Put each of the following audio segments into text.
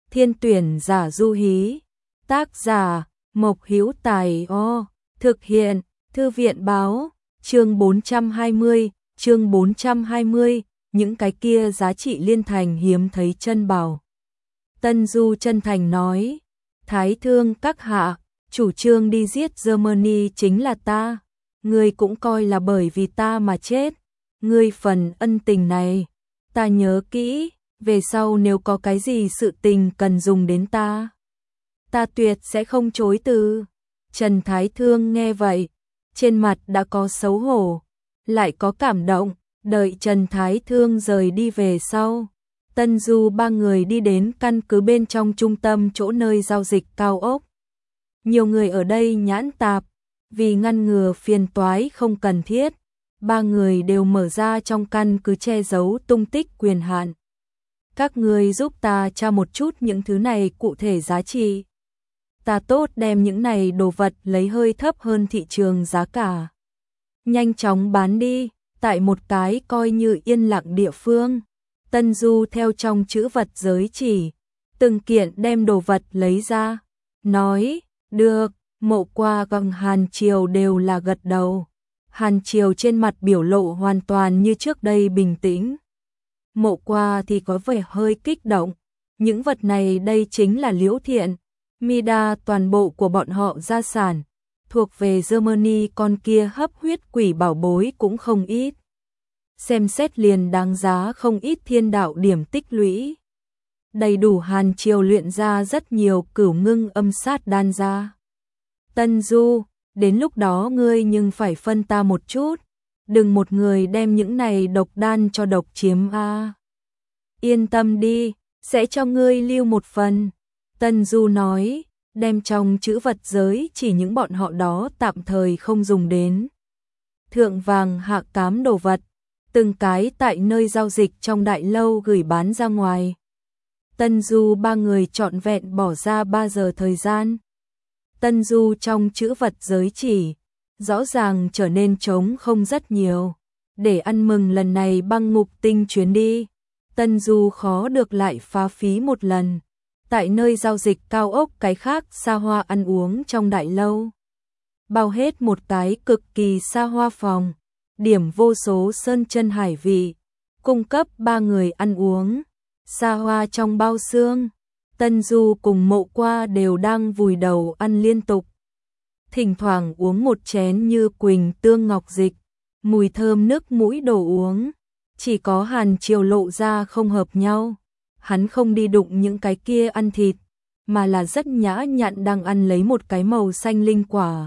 Thiên tuyển giả du hí. Tác giả Mộc Hữu Tài. Thực hiện Thư viện báo. Chương 420, những cái kia giá trị liên thành hiếm thấy chân bảo. Tân Du chân thành nói, Thái Thương các hạ, chủ trương đi giết Germany chính là ta, ngươi cũng coi là bởi vì ta mà chết, ngươi phần ân tình này, ta nhớ kỹ, về sau nếu có cái gì sự tình cần dùng đến ta tuyệt sẽ không chối từ. Trần Thái Thương nghe vậy, trên mặt đã có xấu hổ, lại có cảm động. Đợi Trần Thái Thương rời đi về sau, Tân Du ba người đi đến căn cứ bên trong trung tâm chỗ nơi giao dịch cao ốc. Nhiều người ở đây nhãn tạp, vì ngăn ngừa phiền toái không cần thiết, ba người đều mở ra trong căn cứ che giấu tung tích quyền hạn. Các người giúp ta tra một chút những thứ này cụ thể giá trị. Ta tốt đem những này đồ vật lấy hơi thấp hơn thị trường giá cả. Nhanh chóng bán đi, tại một cái coi như yên lặng địa phương. Tân Du theo trong chữ vật giới chỉ, từng kiện đem đồ vật lấy ra, nói, được. Mộ Qua cùng Hàn Triều đều là gật đầu. Hàn Triều trên mặt biểu lộ hoàn toàn như trước đây bình tĩnh. Mộ Qua thì có vẻ hơi kích động. Những vật này đây chính là Liễu Thiện, Mida toàn bộ của bọn họ gia sản, thuộc về Germany, con kia hấp huyết quỷ bảo bối cũng không ít. Xem xét liền đáng giá không ít thiên đạo điểm tích lũy. Đầy đủ Hàn Triều luyện ra rất nhiều cửu ngưng âm sát đan ra. Tân Du, đến lúc đó ngươi nhưng phải phân ta một chút, đừng một người đem những này độc đan cho độc chiếm a. Yên tâm đi, sẽ cho ngươi lưu một phần. Tân Du nói, đem trong chữ vật giới chỉ những bọn họ đó tạm thời không dùng đến. Thượng vàng hạ cám đồ vật, từng cái tại nơi giao dịch trong đại lâu gửi bán ra ngoài. Tân Du ba người trọn vẹn bỏ ra 3 giờ thời gian. Tân Du trong chữ vật giới chỉ, rõ ràng trở nên trống không rất nhiều. Để ăn mừng lần này băng ngục tinh chuyến đi, Tân Du khó được lại phá phí một lần. Tại nơi giao dịch cao ốc cái khác xa hoa ăn uống trong đại lâu. Bao hết một cái cực kỳ xa hoa phòng, điểm vô số sơn chân hải vị, cung cấp 3 người ăn uống, xa hoa trong bao xương. Tân Du cùng Mộ Qua đều đang vùi đầu ăn liên tục. Thỉnh thoảng uống một chén như quỳnh tương ngọc dịch, mùi thơm nước mũi đồ uống. Chỉ có Hàn Triều lộ ra không hợp nhau. Hắn không đi đụng những cái kia ăn thịt, mà là rất nhã nhặn đang ăn lấy một cái màu xanh linh quả.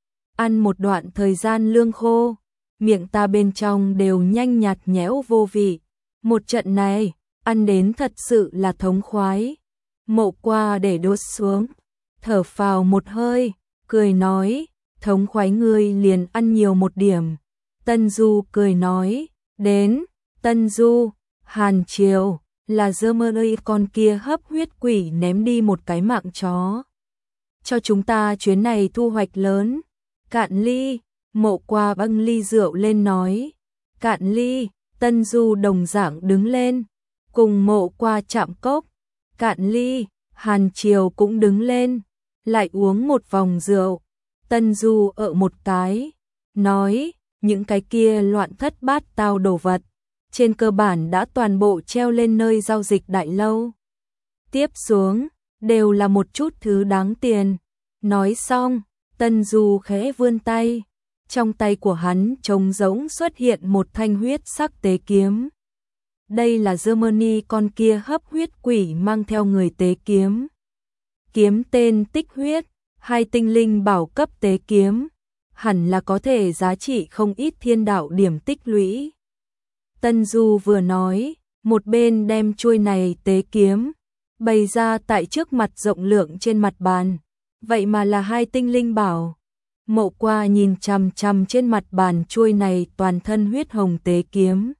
Ăn một đoạn thời gian lương khô, miệng ta bên trong đều nhanh nhạt nhẽo vô vị. Một trận này, ăn đến thật sự là thống khoái. Mộ Qua để đốt xuống, thở phào một hơi, cười nói, thống khoái ngươi liền ăn nhiều một điểm. Tân Du cười nói, đến. Tân Du, Hàn Triều, là Germany, con kia hấp huyết quỷ ném đi một cái mạng chó. Cho chúng ta chuyến này thu hoạch lớn. Cạn ly. Mộ Qua bưng ly rượu lên nói, cạn ly. Tân Du đồng dạng đứng lên, cùng Mộ Qua chạm cốc. Cạn ly. Hàn Triều cũng đứng lên, lại uống một vòng rượu. Tân Du một cái, nói, những cái kia loạn thất bát tao đồ vật, trên cơ bản đã toàn bộ treo lên nơi giao dịch đại lâu. Tiếp xuống, đều là một chút thứ đáng tiền. Nói xong, Tân Du khẽ vươn tay, trong tay của hắn trống rỗng xuất hiện một thanh huyết sắc tế kiếm. Đây là Germany, con kia hấp huyết quỷ mang theo người tế kiếm. Kiếm tên Tích Huyết, 2 tinh linh bảo cấp tế kiếm, hẳn là có thể giá trị không ít thiên đạo điểm tích lũy. Tân Du vừa nói, một bên đem chuôi này tế kiếm bày ra tại trước mặt rộng lượng trên mặt bàn. Vậy mà là 2 tinh linh bảo. Mộ Qua nhìn chằm chằm trên mặt bàn chuôi này toàn thân huyết hồng tế kiếm,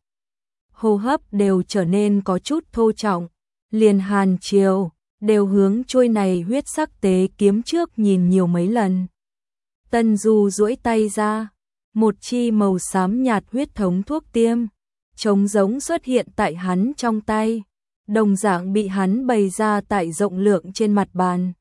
hô hấp đều trở nên có chút thô trọng. Liền Hàn Triều đều hướng chuôi này huyết sắc tế kiếm trước nhìn nhiều mấy lần. Tân Du duỗi tay ra, một chi màu xám nhạt huyết thống thuốc tiêm trống giống xuất hiện tại hắn trong tay. đồng dạng bị hắn bày ra tại rộng lượng trên mặt bàn.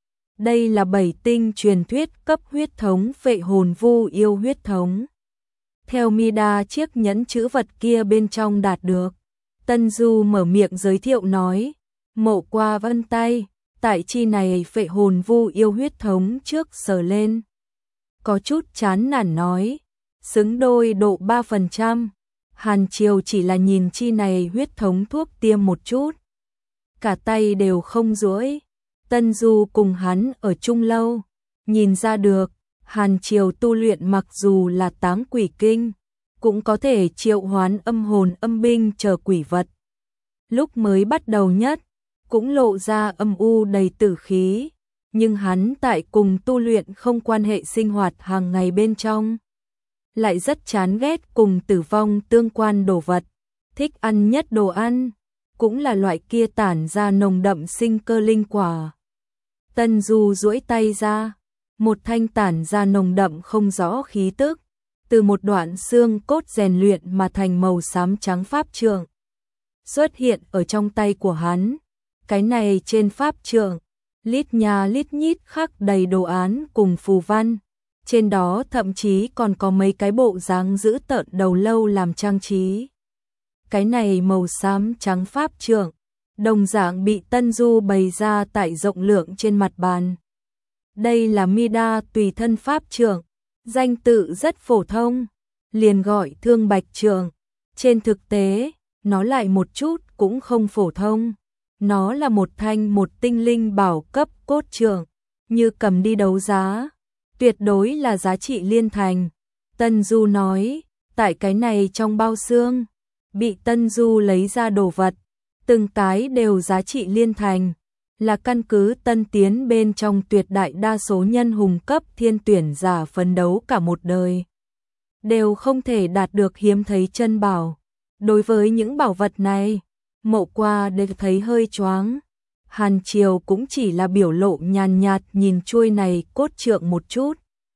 Đây là 7 tinh truyền thuyết cấp huyết thống phệ hồn vu yêu huyết thống. Theo Mida chiếc nhẫn chữ vật kia bên trong đạt được, Tân Du mở miệng giới thiệu nói, Mộ Qua vân tay, tại chi này phệ hồn vu yêu huyết thống trước sờ lên. Có chút chán nản nói, xứng đôi độ 3%, Hàn Triều chỉ là nhìn chi này huyết thống thuốc tiêm một chút. Cả tay đều không duỗi. Tân Du cùng hắn ở chung lâu, nhìn ra được, Hàn Triều tu luyện mặc dù là táng quỷ kinh, cũng có thể triệu hoán âm hồn âm binh chờ quỷ vật. Lúc mới bắt đầu nhất, cũng lộ ra âm u đầy tử khí, nhưng hắn tại cùng tu luyện không quan hệ sinh hoạt hàng ngày bên trong. Lại rất chán ghét cùng tử vong tương quan đồ vật, thích ăn nhất đồ ăn, cũng là loại kia tản ra nồng đậm sinh cơ linh quả. Tân Du duỗi tay ra, một thanh tản ra nồng đậm không rõ khí tức, từ một đoạn xương cốt rèn luyện mà thành màu xám trắng pháp trượng xuất hiện ở trong tay của hắn. Cái này trên pháp trượng, lít nha lít nhít khắc đầy đồ án cùng phù văn, trên đó thậm chí còn có mấy cái bộ dáng dữ tợn đầu lâu làm trang trí. Cái này màu xám trắng pháp trượng, đồng dạng bị Tân Du bày ra tại rộng lượng trên mặt bàn. Đây là Mida tùy thân pháp trượng, danh tự rất phổ thông, liền gọi Thương Bạch trượng. Trên thực tế, nó lại một chút cũng không phổ thông. Nó là một tinh linh bảo cấp cốt trượng, như cầm đi đấu giá, tuyệt đối là giá trị liên thành. Tân Du nói, tại cái này trong bao xương, bị Tân Du lấy ra đồ vật, từng cái đều giá trị liên thành, là căn cứ tân tiến bên trong tuyệt đại đa số nhân hùng cấp thiên tuyển giả phấn đấu cả một đời, đều không thể đạt được hiếm thấy chân bảo. Đối với những bảo vật này, Mộ Qua đều thấy hơi choáng. Hàn Triều cũng chỉ là biểu lộ nhàn nhạt nhìn chuôi này cốt trượng một chút.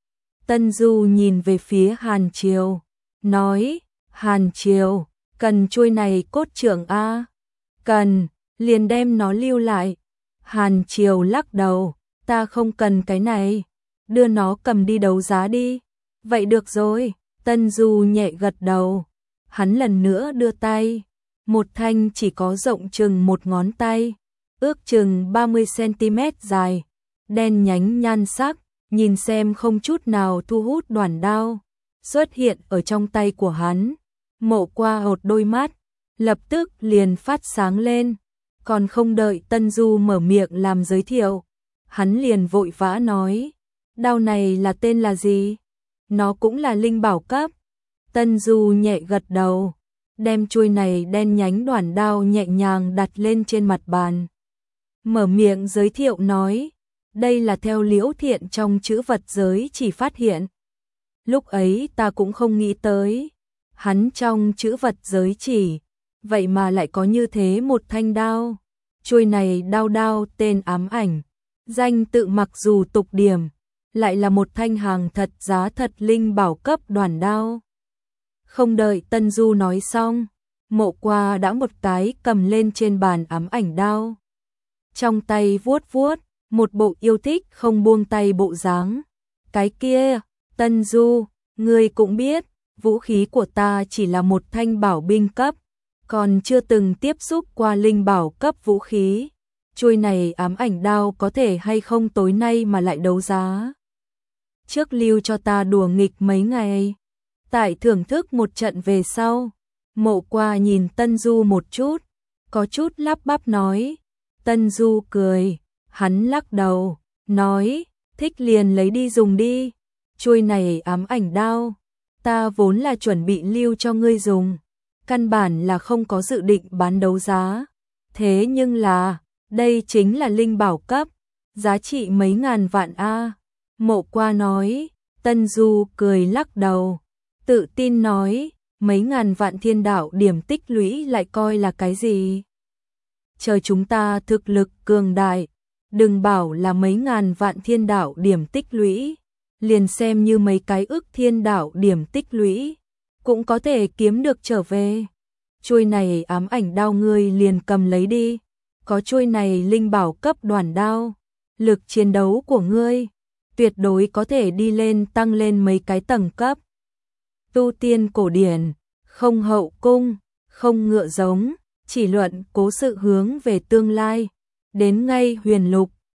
Tân Du nhìn về phía Hàn Triều, nói, Hàn Triều, cần chuôi này cốt trượng a? Cần, liền đem nó lưu lại. Hàn Triều lắc đầu, ta không cần cái này, đưa nó cầm đi đấu giá đi. Vậy được rồi, Tân Du nhẹ gật đầu. Hắn lần nữa đưa tay, một thanh chỉ có rộng chừng một ngón tay, ước chừng 30cm dài, đen nhánh nhan sắc, nhìn xem không chút nào thu hút đoản đao, xuất hiện ở trong tay của hắn. Mộ Qua hột đôi mắt, lập tức liền phát sáng lên, còn không đợi Tân Du mở miệng làm giới thiệu, hắn liền vội vã nói, đao này là tên là gì? Nó cũng là linh bảo cấp. Tân Du nhẹ gật đầu, đem chuôi này đen nhánh đoản đao nhẹ nhàng đặt lên trên mặt bàn. Mở miệng giới thiệu nói, đây là theo Liễu Thiện trong chữ vật giới chỉ phát hiện. Lúc ấy ta cũng không nghĩ tới, hắn trong chữ vật giới chỉ, vậy mà lại có như thế một thanh đao. Chuôi này đao tên Ám Ảnh, danh tự mặc dù tục điểm, lại là một thanh hàng thật giá thật linh bảo cấp đoản đao. Không đợi Tân Du nói xong, Mộ Qua đã một cái cầm lên trên bàn ám ảnh đao. Trong tay vuốt vuốt, một bộ yêu thích không buông tay bộ dáng. Cái kia, Tân Du, ngươi cũng biết, vũ khí của ta chỉ là một thanh bảo binh cấp, còn chưa từng tiếp xúc qua linh bảo cấp vũ khí. Chuôi này ám ảnh đao có thể hay không tối nay mà lại đấu giá? Trước lưu cho ta đùa nghịch mấy ngày. Tại thưởng thức một trận về sau, Mộ Qua nhìn Tân Du một chút, có chút lắp bắp nói. Tân Du cười, hắn lắc đầu, nói, thích liền lấy đi dùng đi. Chuôi này ám ảnh đao, ta vốn là chuẩn bị lưu cho ngươi dùng, căn bản là không có dự định bán đấu giá. Thế nhưng là, đây chính là linh bảo cấp, giá trị mấy ngàn vạn a. Mộ Qua nói. Tân Du cười lắc đầu, tự tin nói, mấy ngàn vạn thiên đạo điểm tích lũy lại coi là cái gì? Chờ chúng ta thực lực cường đại, đừng bảo là mấy ngàn vạn thiên đạo điểm tích lũy, liền xem như mấy cái ức thiên đạo điểm tích lũy, cũng có thể kiếm được trở về. chuôi này ám ảnh đao ngươi liền cầm lấy đi, có chuôi này linh bảo cấp đoàn đao, lực chiến đấu của ngươi tuyệt đối có thể đi lên tăng lên mấy cái tầng cấp. Tu tiên cổ điển, không hậu cung, không ngựa giống, chỉ luận cố sự hướng về tương lai, đến ngay huyền lục,